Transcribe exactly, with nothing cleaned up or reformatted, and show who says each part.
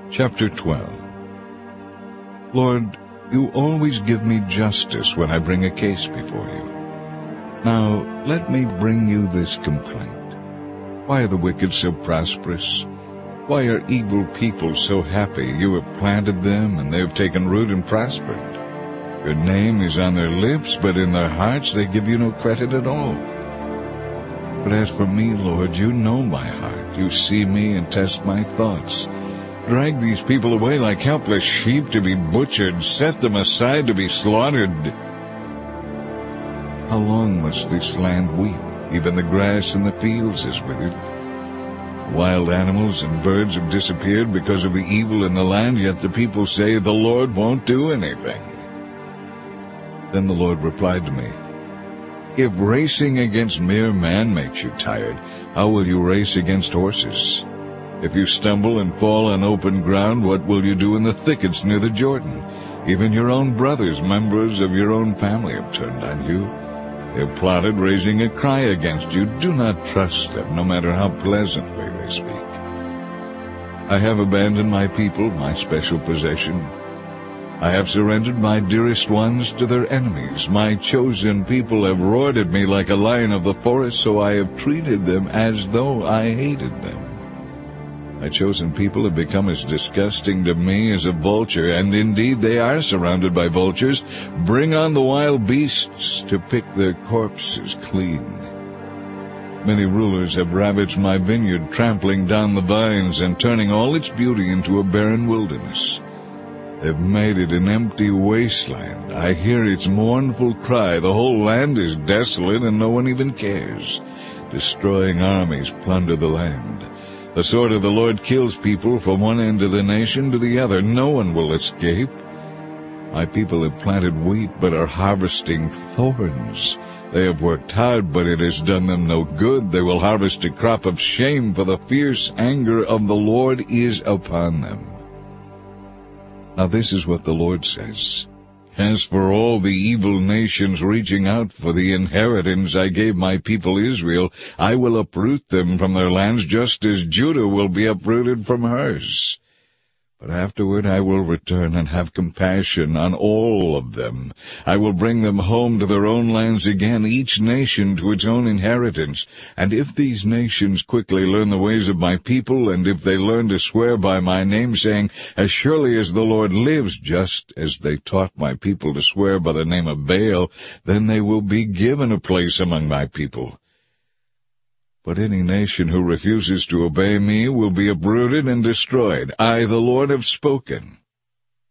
Speaker 1: Chapter twelve. Lord, you always give me justice when I bring a case before you. Now let me bring you this complaint. Why are the wicked so prosperous? Why are evil people so happy? You have planted them, and they have taken root and prospered. Your name is on their lips, but in their hearts they give you no credit at all. But as for me, Lord, you know my heart. You see me and test my thoughts. Drag these people away like helpless sheep to be butchered. Set them aside to be slaughtered. How long must this land weep? Even the grass in the fields is withered. Wild animals and birds have disappeared because of the evil in the land, yet the people say, the Lord won't do anything. Then the Lord replied to me, If racing against mere man makes you tired, how will you race against horses? If you stumble and fall on open ground, what will you do in the thickets near the Jordan? Even your own brothers, members of your own family, have turned on you. They have plotted, raising a cry against you. Do not trust them, no matter how pleasantly they speak. I have abandoned my people, my special possession. I have surrendered my dearest ones to their enemies. My chosen people have roared at me like a lion of the forest, so I have treated them as though I hated them. My chosen people have become as disgusting to me as a vulture, and indeed they are surrounded by vultures. Bring on the wild beasts to pick their corpses clean. Many rulers have ravaged my vineyard, trampling down the vines and turning all its beauty into a barren wilderness. They've made it an empty wasteland. I hear its mournful cry. The whole land is desolate, and no one even cares. Destroying armies plunder the land. The sword of the Lord kills people from one end of the nation to the other. No one will escape. My people have planted wheat, but are harvesting thorns. They have worked hard, but it has done them no good. They will harvest a crop of shame, for the fierce anger of the Lord is upon them. Now this is what the Lord says. As for all the evil nations reaching out for the inheritance I gave my people Israel, I will uproot them from their lands just as Judah will be uprooted from hers. But afterward I will return and have compassion on all of them. I will bring them home to their own lands again, each nation to its own inheritance. And if these nations quickly learn the ways of my people, and if they learn to swear by my name, saying, As surely as the Lord lives, just as they taught my people to swear by the name of Baal, then they will be given a place among my people. But any nation who refuses to obey me will be uprooted and destroyed. I, the Lord, have spoken.